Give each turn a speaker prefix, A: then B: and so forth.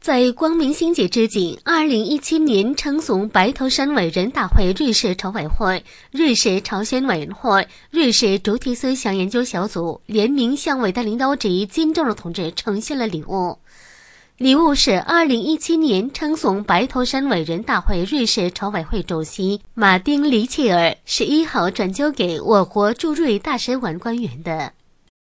A: 在光明星节之际，2017年称颂白头山伟人大会瑞士筹委会、瑞士朝鲜委员会、瑞士主体思想研究小组联名向伟大领导者金正日同志呈现了礼物。礼物是2017年称颂白头山伟人大会瑞士筹委会主席马丁·黎切尔11号转交给我国驻瑞大使馆官员的。